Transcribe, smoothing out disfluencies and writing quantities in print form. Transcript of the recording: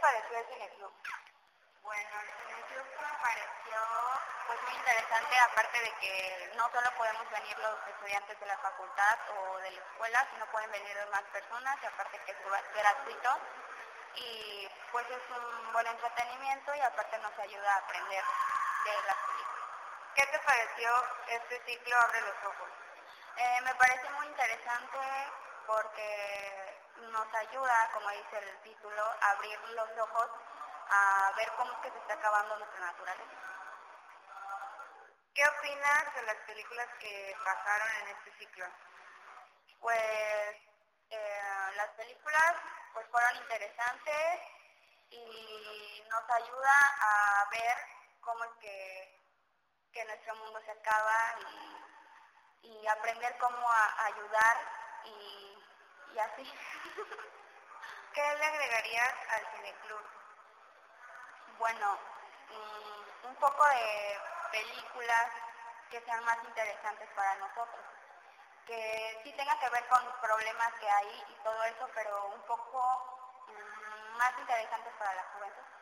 pareció el cineclub? Bueno, el cineclub me pareció pues muy interesante, aparte de que no solo podemos venir los estudiantes de la facultad o de la escuela, sino pueden venir más personas, y aparte que es gratuito, y pues es un buen entretenimiento y aparte nos ayuda a aprender de las películas. ¿Qué te pareció este ciclo Abre los Ojos? Me parece muy interesante porque nos ayuda, como dice el título, a abrir los ojos a ver cómo es que se está acabando nuestra naturaleza. ¿Qué opinas de las películas que pasaron en este ciclo? Pues las películas pues fueron interesantes y nos ayuda a ver cómo es que nuestro mundo se acaba y aprender cómo ayudar y así. ¿Qué le agregarías al cineclub? Bueno, un poco de películas que sean más interesantes para nosotros, que sí tenga que ver con los problemas que hay y todo eso, pero un poco más interesantes para la juventud.